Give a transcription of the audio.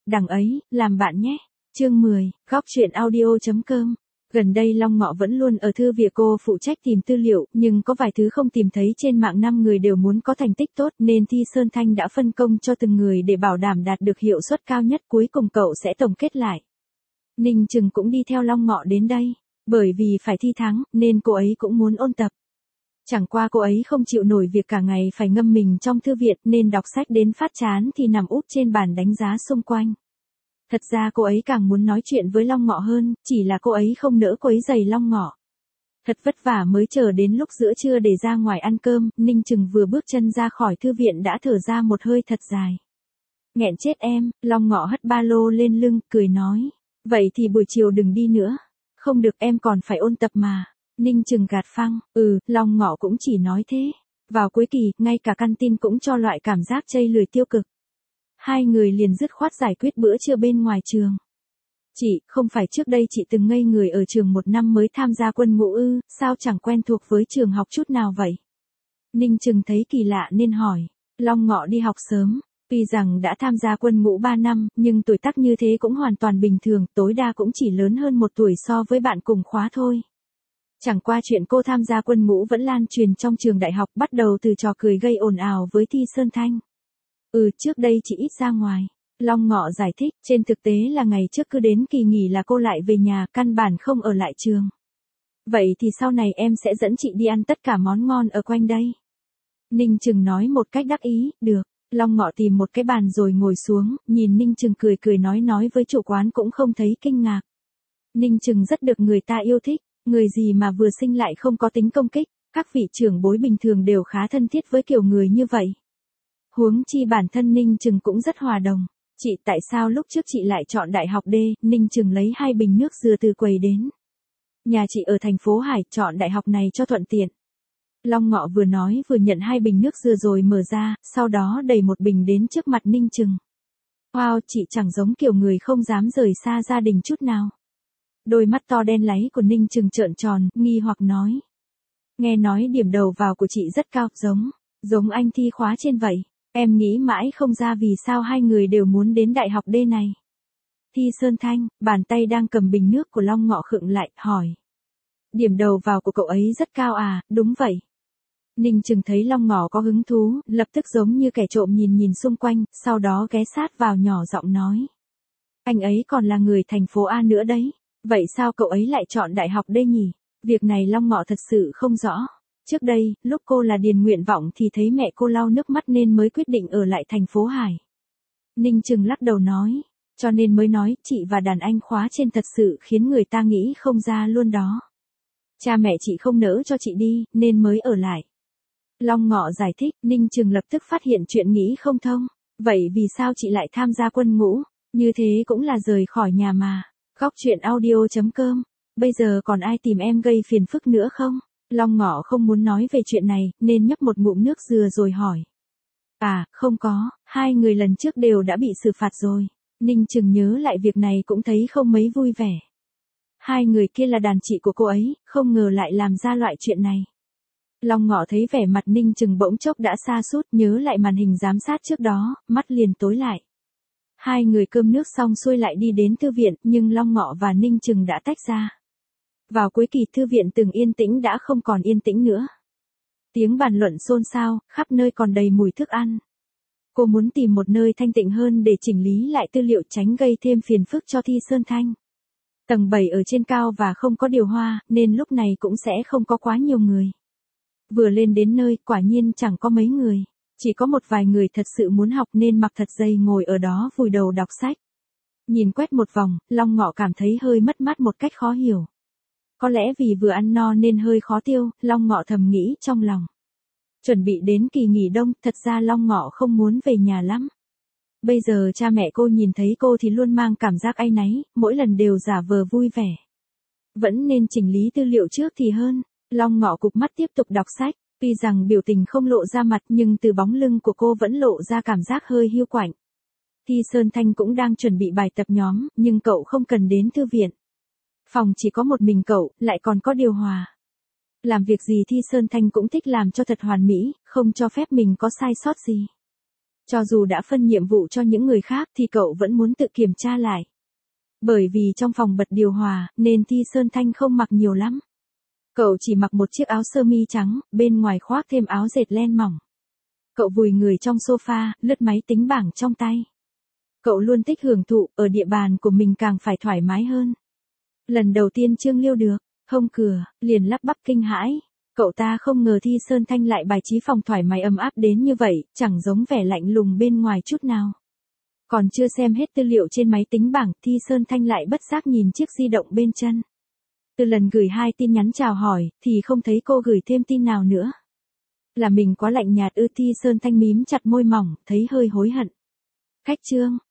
đằng ấy, làm bạn nhé. Chương 10, góc truyện audio.com. Gần đây Long Ngọ vẫn luôn ở thư viện cô phụ trách tìm tư liệu, nhưng có vài thứ không tìm thấy trên mạng, 5 người đều muốn có thành tích tốt nên Thi Sơn Thanh đã phân công cho từng người để bảo đảm đạt được hiệu suất cao nhất, cuối cùng cậu sẽ tổng kết lại. Ninh Trừng cũng đi theo Long Ngọ đến đây, bởi vì phải thi thắng nên cô ấy cũng muốn ôn tập. Chẳng qua cô ấy không chịu nổi việc cả ngày phải ngâm mình trong thư viện nên đọc sách đến phát chán thì nằm úp trên bàn đánh giá xung quanh. Thật ra cô ấy càng muốn nói chuyện với Long Ngọ hơn, chỉ là cô ấy không nỡ quấy rầy Long Ngọ. Thật vất vả mới chờ đến lúc giữa trưa để ra ngoài ăn cơm, Ninh Trừng vừa bước chân ra khỏi thư viện đã thở ra một hơi thật dài. Nghẹn chết em, Long Ngọ hất ba lô lên lưng, cười nói. Vậy thì buổi chiều đừng đi nữa. Không được, em còn phải ôn tập mà. Ninh Trừng gạt phăng, Long Ngọ cũng chỉ nói thế. Vào cuối kỳ, ngay cả căn tin cũng cho loại cảm giác chây lười tiêu cực. Hai người liền dứt khoát giải quyết bữa trưa bên ngoài trường. Chị, không phải trước đây chị từng ngây người ở trường 1 năm mới tham gia quân ngũ ư, sao chẳng quen thuộc với trường học chút nào vậy? Ninh Trừng thấy kỳ lạ nên hỏi. Long Ngọ đi học sớm, tuy rằng đã tham gia quân ngũ 3 năm, nhưng tuổi tác như thế cũng hoàn toàn bình thường, tối đa cũng chỉ lớn hơn 1 tuổi so với bạn cùng khóa thôi. Chẳng qua chuyện cô tham gia quân ngũ vẫn lan truyền trong trường đại học, bắt đầu từ trò cười gây ồn ào với Thi Sơn Thanh. Trước đây chị ít ra ngoài. Long Ngọ giải thích, trên thực tế là ngày trước cứ đến kỳ nghỉ là cô lại về nhà, căn bản không ở lại trường. Vậy thì sau này em sẽ dẫn chị đi ăn tất cả món ngon ở quanh đây. Ninh Trừng nói một cách đắc ý, được. Long Ngọ tìm một cái bàn rồi ngồi xuống, nhìn Ninh Trừng cười nói với chủ quán cũng không thấy kinh ngạc. Ninh Trừng rất được người ta yêu thích, người gì mà vừa sinh lại không có tính công kích, các vị trưởng bối bình thường đều khá thân thiết với kiểu người như vậy. Huống chi bản thân Ninh Trừng cũng rất hòa đồng. Chị, tại sao lúc trước chị lại chọn đại học D? Ninh Trừng lấy 2 bình nước dừa từ quầy đến. Nhà chị ở thành phố Hải, chọn đại học này cho thuận tiện. Long Ngọ vừa nói vừa nhận 2 bình nước dừa rồi mở ra, sau đó đẩy một bình đến trước mặt Ninh Trừng. Wow, chị chẳng giống kiểu người không dám rời xa gia đình chút nào. Đôi mắt to đen láy của Ninh Trừng trợn tròn, nghi hoặc nói. Nghe nói điểm đầu vào của chị rất cao, giống anh thi khóa trên vậy. Em nghĩ mãi không ra vì sao hai người đều muốn đến đại học D này. Thi Sơn Thanh, bàn tay đang cầm bình nước của Long Ngọ khựng lại, hỏi. Điểm đầu vào của cậu ấy rất cao à? Đúng vậy. Ninh Trừng thấy Long Ngọ có hứng thú, lập tức giống như kẻ trộm nhìn xung quanh, sau đó ghé sát vào nhỏ giọng nói. Anh ấy còn là người thành phố A nữa đấy. Vậy sao cậu ấy lại chọn đại học D nhỉ? Việc này Long Ngọ thật sự không rõ. Trước đây, lúc cô là điền nguyện vọng thì thấy mẹ cô lau nước mắt nên mới quyết định ở lại thành phố Hải. Ninh Trừng lắc đầu nói, cho nên mới nói chị và đàn anh khóa trên thật sự khiến người ta nghĩ không ra luôn đó. Cha mẹ chị không nỡ cho chị đi, nên mới ở lại. Long Ngọ giải thích, Ninh Trừng lập tức phát hiện chuyện nghĩ không thông. Vậy vì sao chị lại tham gia quân ngũ? Như thế cũng là rời khỏi nhà mà. Góc truyện audio.com. Bây giờ còn ai tìm em gây phiền phức nữa không? Long Ngọ không muốn nói về chuyện này, nên nhấp một ngụm nước dừa rồi hỏi. À, không có, 2 người lần trước đều đã bị xử phạt rồi. Ninh Trừng nhớ lại việc này cũng thấy không mấy vui vẻ. 2 người kia là đàn chị của cô ấy, không ngờ lại làm ra loại chuyện này. Long Ngọ thấy vẻ mặt Ninh Trừng bỗng chốc đã sa sút, nhớ lại màn hình giám sát trước đó, mắt liền tối lại. 2 người cơm nước xong xuôi lại đi đến thư viện, nhưng Long Ngọ và Ninh Trừng đã tách ra. Vào cuối kỳ, thư viện từng yên tĩnh đã không còn yên tĩnh nữa. Tiếng bàn luận xôn xao, khắp nơi còn đầy mùi thức ăn. Cô muốn tìm một nơi thanh tịnh hơn để chỉnh lý lại tư liệu, tránh gây thêm phiền phức cho Thi Sơn Thanh. Tầng 7 ở trên cao và không có điều hòa, nên lúc này cũng sẽ không có quá nhiều người. Vừa lên đến nơi, quả nhiên chẳng có mấy người. Chỉ có một vài người thật sự muốn học nên mặc thật dày ngồi ở đó vùi đầu đọc sách. Nhìn quét một vòng, Long Ngọ cảm thấy hơi mất mát một cách khó hiểu. Có lẽ vì vừa ăn no nên hơi khó tiêu, Long Ngọ thầm nghĩ trong lòng. Chuẩn bị đến kỳ nghỉ đông, thật ra Long Ngọ không muốn về nhà lắm. Bây giờ cha mẹ cô nhìn thấy cô thì luôn mang cảm giác áy náy, mỗi lần đều giả vờ vui vẻ. Vẫn nên chỉnh lý tư liệu trước thì hơn. Long Ngọ cụp mắt tiếp tục đọc sách, tuy rằng biểu tình không lộ ra mặt nhưng từ bóng lưng của cô vẫn lộ ra cảm giác hơi hiu quạnh. Thi Sơn Thanh cũng đang chuẩn bị bài tập nhóm, nhưng cậu không cần đến thư viện. Phòng chỉ có một mình cậu, lại còn có điều hòa. Làm việc gì Thi Sơn Thanh cũng thích làm cho thật hoàn mỹ, không cho phép mình có sai sót gì. Cho dù đã phân nhiệm vụ cho những người khác thì cậu vẫn muốn tự kiểm tra lại. Bởi vì trong phòng bật điều hòa, nên Thi Sơn Thanh không mặc nhiều lắm. Cậu chỉ mặc một chiếc áo sơ mi trắng, bên ngoài khoác thêm áo dệt len mỏng. Cậu vùi người trong sofa, lướt máy tính bảng trong tay. Cậu luôn thích hưởng thụ, ở địa bàn của mình càng phải thoải mái hơn. Lần đầu tiên Trương Liêu được, hông cửa, liền lắp bắp kinh hãi. Cậu ta không ngờ Thi Sơn Thanh lại bài trí phòng thoải mái ấm áp đến như vậy, chẳng giống vẻ lạnh lùng bên ngoài chút nào. Còn chưa xem hết tư liệu trên máy tính bảng, Thi Sơn Thanh lại bất giác nhìn chiếc di động bên chân. Từ lần gửi 2 tin nhắn chào hỏi, thì không thấy cô gửi thêm tin nào nữa. Là mình quá lạnh nhạt ư? Thi Sơn Thanh mím chặt môi mỏng, thấy hơi hối hận. Khách Trương,